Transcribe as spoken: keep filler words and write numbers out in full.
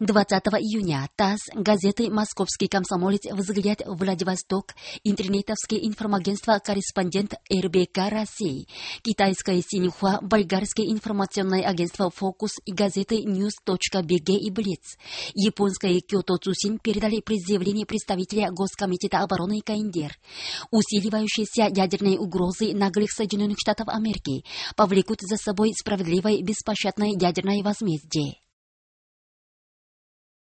двадцатого июня ТАСС, газеты «Московский комсомолец», «Взгляд Владивосток», интернетовское информагентство «Корреспондент», эр бэ ка России, китайское «Синьхуа», болгарское информационное агентство «Фокус» и газеты ньюс точка би джи и «Блиц», японское «Кёто Цусин» передали предъявление представителя Госкомитета обороны КНДР. Усиливающиеся ядерные угрозы наглых Соединенных Штатов Америки повлекут за собой справедливое беспощадное ядерное возмездие.